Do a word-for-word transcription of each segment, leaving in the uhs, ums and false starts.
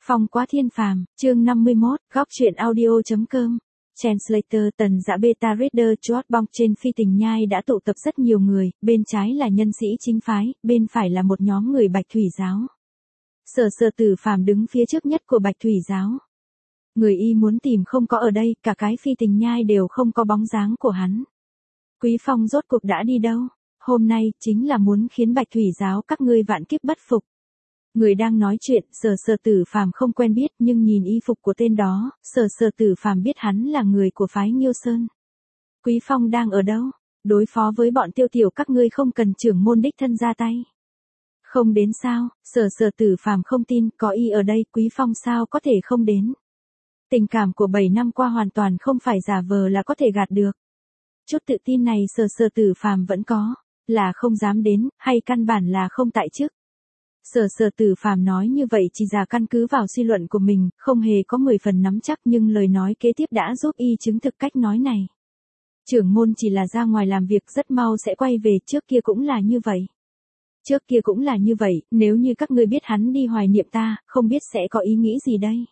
Phong quá thiên phàm, chương năm mươi mốt, góc truyện audio.com. Translator tần dã beta reader chốt bong trên phi tình nhai đã tụ tập rất nhiều người, bên trái là nhân sĩ chính phái, bên phải là một nhóm người Bạch Thủy giáo. Sở Sở Tử Phàm đứng phía trước nhất của Bạch Thủy giáo. Người y muốn tìm không có ở đây, cả cái phi tình nhai đều không có bóng dáng của hắn. Quý Phong rốt cuộc đã đi đâu? Hôm nay chính là muốn khiến Bạch Thủy giáo các ngươi vạn kiếp bất phục. Người đang nói chuyện, Sở Sở Tử Phàm không quen biết, nhưng nhìn y phục của tên đó, Sở Sở Tử Phàm biết hắn là người của phái Nghiêu Sơn. Quý Phong đang ở đâu? Đối phó với bọn Tiêu Tiểu các ngươi không cần trưởng môn đích thân ra tay. Không đến sao? Sở Sở Tử Phàm không tin, có y ở đây, Quý Phong sao có thể không đến? Tình cảm của bảy năm qua hoàn toàn không phải giả vờ là có thể gạt được. Chút tự tin này Sở Sở Tử Phàm vẫn có, là không dám đến, hay căn bản là không tại chức. Sở Sở Tử Phàm nói như vậy chỉ là căn cứ vào suy luận của mình, không hề có mười phần nắm chắc, nhưng lời nói kế tiếp đã giúp y chứng thực cách nói này. Trưởng môn chỉ là ra ngoài làm việc, rất mau sẽ quay về, trước kia cũng là như vậy. Trước kia cũng là như vậy, nếu như các ngươi biết hắn đi hoài niệm ta, không biết sẽ có ý nghĩ gì đây.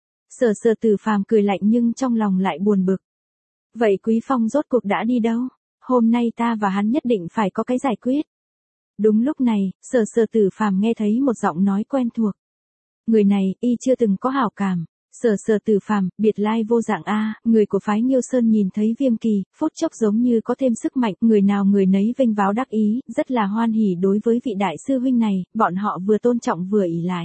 Sở Sở Tử Phàm cười lạnh nhưng trong lòng lại buồn bực. Vậy Quý Phong rốt cuộc đã đi đâu? Hôm nay ta và hắn nhất định phải có cái giải quyết. Đúng lúc này, Sở Sở Tử Phàm nghe thấy một giọng nói quen thuộc. Người này, y chưa từng có hảo cảm. Sở Sở Tử Phàm, biệt lai vô dạng a, người của phái Nghiêu Sơn nhìn thấy Viêm Kỳ, phút chốc giống như có thêm sức mạnh, người nào người nấy vênh váo đắc ý, rất là hoan hỉ đối với vị đại sư huynh này, bọn họ vừa tôn trọng vừa ỷ lại.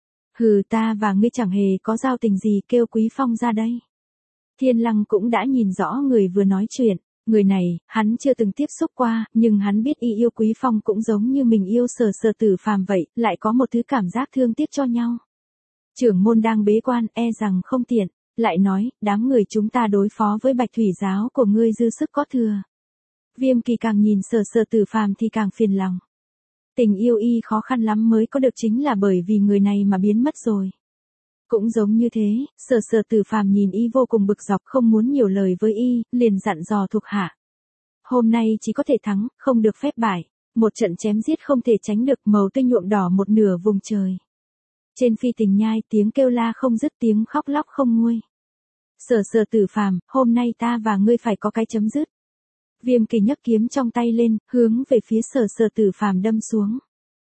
Hừ, ta và ngươi chẳng hề có giao tình gì, kêu Quý Phong ra đây. Thiên Lăng cũng đã nhìn rõ người vừa nói chuyện. Người này, hắn chưa từng tiếp xúc qua, nhưng hắn biết y yêu Quý Phong cũng giống như mình yêu Sở Sở Tử Phàm vậy, lại có một thứ cảm giác thương tiếc cho nhau. Trưởng môn đang bế quan, e rằng không tiện, lại nói, đám người chúng ta đối phó với Bạch Thủy giáo của ngươi dư sức có thừa. Viêm Kỳ càng nhìn Sở Sở Tử Phàm thì càng phiền lòng. Tình yêu y khó khăn lắm mới có được, chính là bởi vì người này mà biến mất rồi. Cũng giống như thế, Sở Sở Tử Phàm nhìn y vô cùng bực dọc, không muốn nhiều lời với y, liền dặn dò thuộc hạ. Hôm nay chỉ có thể thắng, không được phép bại. Một trận chém giết không thể tránh được, màu tươi nhuộm đỏ một nửa vùng trời. Trên phi tình nhai, tiếng kêu la không dứt, tiếng khóc lóc không nguôi. Sở Sở Tử Phàm, hôm nay ta và ngươi phải có cái chấm dứt. Viêm Kỳ nhấc kiếm trong tay lên, hướng về phía Sở Sở Tử Phàm đâm xuống.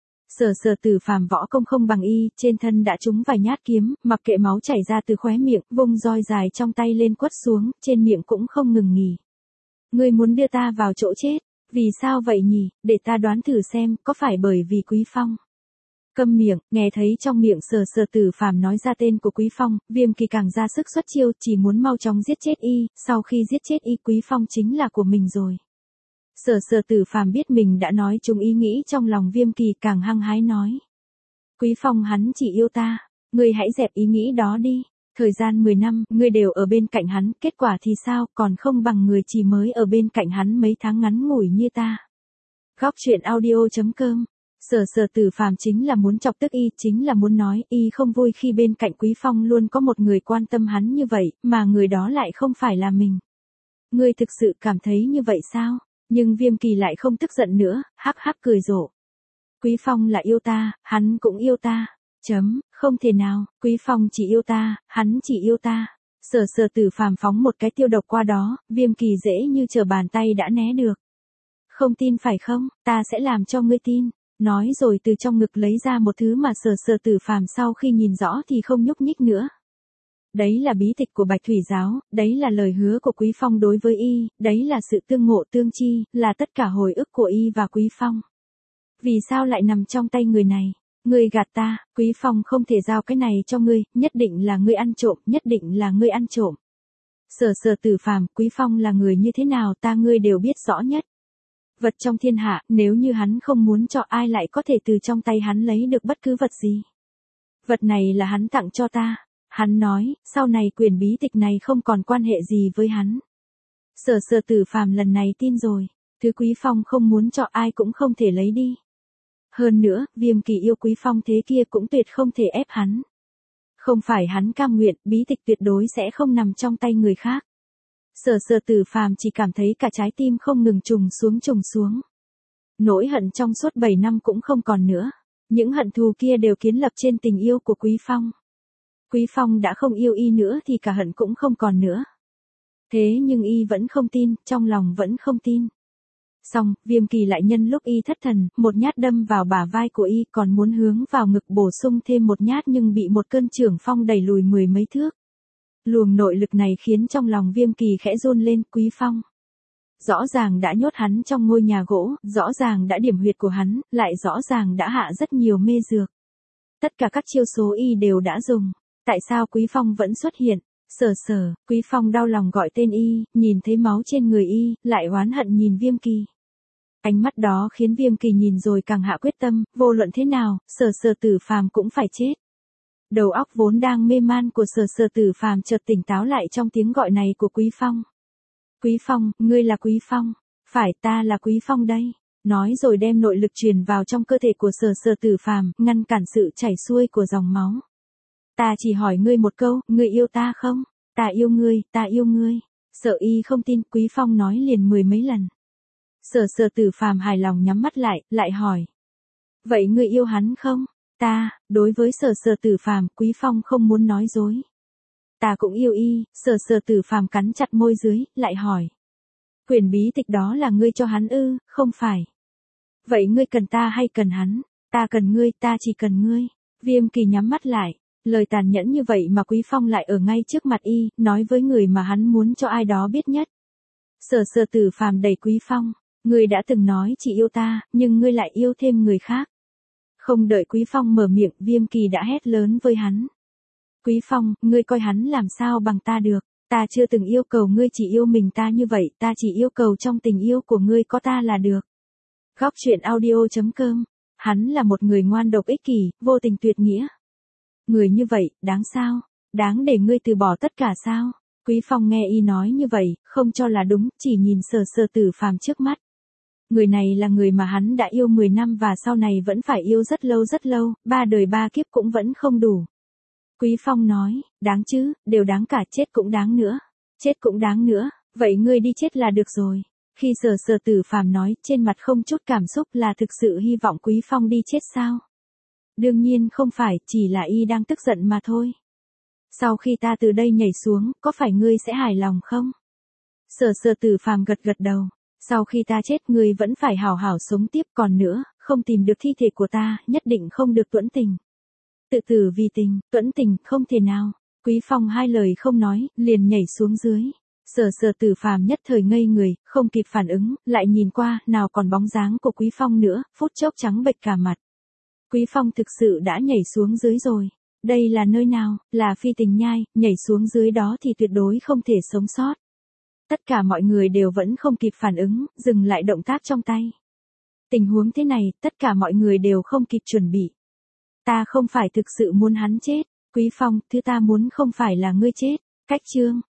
Sở Sở Tử Phàm võ công không bằng y, trên thân đã trúng vài nhát kiếm, mặc kệ máu chảy ra từ khóe miệng, vung roi dài trong tay lên quất xuống, trên miệng cũng không ngừng nghỉ. Ngươi muốn đưa ta vào chỗ chết, vì sao vậy nhỉ, để ta đoán thử xem, có phải bởi vì Quý Phong? Câm miệng, nghe thấy trong miệng Sở Sở Tử Phàm nói ra tên của Quý Phong, Viêm Kỳ càng ra sức xuất chiêu, chỉ muốn mau chóng giết chết y, sau khi giết chết y Quý Phong chính là của mình rồi. Sở Sở Tử Phàm biết mình đã nói trúng ý nghĩ trong lòng Viêm Kỳ, càng hăng hái nói. Quý Phong hắn chỉ yêu ta, ngươi hãy dẹp ý nghĩ đó đi, thời gian mười năm, ngươi đều ở bên cạnh hắn, kết quả thì sao, còn không bằng người chỉ mới ở bên cạnh hắn mấy tháng ngắn ngủi như ta. Góc truyện audio.com. Sở Sở Tử Phàm chính là muốn chọc tức y, chính là muốn nói y không vui khi bên cạnh Quý Phong luôn có một người quan tâm hắn như vậy, mà người đó lại không phải là mình. Ngươi thực sự cảm thấy như vậy sao? Nhưng Viêm Kỳ lại không tức giận nữa, hắc hắc cười rộ. Quý Phong là yêu ta, hắn cũng yêu ta. Chấm, không thể nào, Quý Phong chỉ yêu ta, hắn chỉ yêu ta. Sở Sở Tử Phàm phóng một cái tiêu độc qua đó, Viêm Kỳ dễ như trở bàn tay đã né được. Không tin phải không, ta sẽ làm cho ngươi tin. Nói rồi từ trong ngực lấy ra một thứ mà Sở Sở Tử Phàm sau khi nhìn rõ thì không nhúc nhích nữa. Đấy là bí tịch của Bạch Thủy giáo, đấy là lời hứa của Quý Phong đối với y, đấy là sự tương ngộ tương chi, là tất cả hồi ức của y và Quý Phong. Vì sao lại nằm trong tay người này? Ngươi gạt ta, Quý Phong không thể giao cái này cho ngươi, nhất định là ngươi ăn trộm, nhất định là ngươi ăn trộm. Sở Sở Tử Phàm, Quý Phong là người như thế nào ta ngươi đều biết rõ nhất. Vật trong thiên hạ, nếu như hắn không muốn cho ai lại có thể từ trong tay hắn lấy được bất cứ vật gì. Vật này là hắn tặng cho ta. Hắn nói, sau này quyền bí tịch này không còn quan hệ gì với hắn. Sở Sở Tử Phàm lần này tin rồi, thứ Quý Phong không muốn cho ai cũng không thể lấy đi. Hơn nữa, Viêm Kỳ yêu Quý Phong thế kia cũng tuyệt không thể ép hắn. Không phải hắn cam nguyện, bí tịch tuyệt đối sẽ không nằm trong tay người khác. Sở Sở Tử Phàm chỉ cảm thấy cả trái tim không ngừng trùng xuống trùng xuống. Nỗi hận trong suốt bảy năm cũng không còn nữa. Những hận thù kia đều kiến lập trên tình yêu của Quý Phong. Quý Phong đã không yêu y nữa thì cả hận cũng không còn nữa. Thế nhưng y vẫn không tin, trong lòng vẫn không tin. Xong, Viêm Kỳ lại nhân lúc y thất thần, một nhát đâm vào bả vai của y, còn muốn hướng vào ngực bổ sung thêm một nhát nhưng bị một cơn chưởng phong đẩy lùi mười mấy thước. Luồng nội lực này khiến trong lòng Viêm Kỳ khẽ run lên. Quý Phong rõ ràng đã nhốt hắn trong ngôi nhà gỗ, rõ ràng đã điểm huyệt của hắn, lại rõ ràng đã hạ rất nhiều mê dược. Tất cả các chiêu số y đều đã dùng. Tại sao Quý Phong vẫn xuất hiện? Sở Sở, Quý Phong đau lòng gọi tên y, nhìn thấy máu trên người y, lại oán hận nhìn Viêm Kỳ. Ánh mắt đó khiến Viêm Kỳ nhìn rồi càng hạ quyết tâm, vô luận thế nào, Sở Sở Tử Phàm cũng phải chết. Đầu óc vốn đang mê man của Sở Sở Tử Phàm chợt tỉnh táo lại trong tiếng gọi này của Quý Phong. Quý Phong, ngươi là Quý Phong. Phải, ta là Quý Phong đây. Nói rồi đem nội lực truyền vào trong cơ thể của Sở Sở Tử Phàm, ngăn cản sự chảy xuôi của dòng máu. Ta chỉ hỏi ngươi một câu, ngươi yêu ta không? Ta yêu ngươi, ta yêu ngươi. Sợ y không tin, Quý Phong nói liền mười mấy lần. Sở Sở Tử Phàm hài lòng nhắm mắt lại, lại hỏi. Vậy ngươi yêu hắn không? Ta, đối với Sở Sở Tử Phàm, Quý Phong không muốn nói dối. Ta cũng yêu y. Sở Sở Tử Phàm cắn chặt môi dưới, lại hỏi. Quyển bí tịch đó là ngươi cho hắn ư? Không phải. Vậy ngươi cần ta hay cần hắn? Ta cần ngươi, ta chỉ cần ngươi. Viêm Kỳ nhắm mắt lại. Lời tàn nhẫn như vậy mà Quý Phong lại ở ngay trước mặt y, nói với người mà hắn muốn cho ai đó biết nhất. Sở Sở Tử Phàm đẩy Quý Phong. Ngươi đã từng nói chỉ yêu ta, nhưng ngươi lại yêu thêm người khác. Không đợi Quý Phong mở miệng, Viêm Kỳ đã hét lớn với hắn. Quý Phong, ngươi coi hắn làm sao bằng ta được, ta chưa từng yêu cầu ngươi chỉ yêu mình ta như vậy, ta chỉ yêu cầu trong tình yêu của ngươi có ta là được. Góc truyện audio chấm com. Hắn là một người ngoan độc ích kỷ, vô tình tuyệt nghĩa. Người như vậy, đáng sao? Đáng để ngươi từ bỏ tất cả sao? Quý Phong nghe y nói như vậy, không cho là đúng, chỉ nhìn Sở Sở Tử Phàm trước mắt. Người này là người mà hắn đã yêu mười năm và sau này vẫn phải yêu rất lâu rất lâu, ba đời ba kiếp cũng vẫn không đủ. Quý Phong nói, đáng chứ, đều đáng cả, chết cũng đáng nữa. Chết cũng đáng nữa, vậy ngươi đi chết là được rồi. Khi Sở Sở Tử Phàm nói, trên mặt không chút cảm xúc, là thực sự hy vọng Quý Phong đi chết sao? Đương nhiên không phải, chỉ là y đang tức giận mà thôi. Sau khi ta từ đây nhảy xuống, có phải ngươi sẽ hài lòng không? Sở Sở Tử Phàm gật gật đầu. Sau khi ta chết ngươi vẫn phải hảo hảo sống tiếp, còn nữa, không tìm được thi thể của ta, nhất định không được tuẫn tình. Tự tử vì tình, tuẫn tình, không thể nào. Quý Phong hai lời không nói, liền nhảy xuống dưới. Sở Sở Tử Phàm nhất thời ngây người, không kịp phản ứng, lại nhìn qua, nào còn bóng dáng của Quý Phong nữa, phút chốc trắng bệch cả mặt. Quý Phong thực sự đã nhảy xuống dưới rồi. Đây là nơi nào? Là Phi Tình Nhai, nhảy xuống dưới đó thì tuyệt đối không thể sống sót. Tất cả mọi người đều vẫn không kịp phản ứng, dừng lại động tác trong tay. Tình huống thế này, tất cả mọi người đều không kịp chuẩn bị. Ta không phải thực sự muốn hắn chết. Quý Phong, thứ ta muốn không phải là ngươi chết. Cách chương.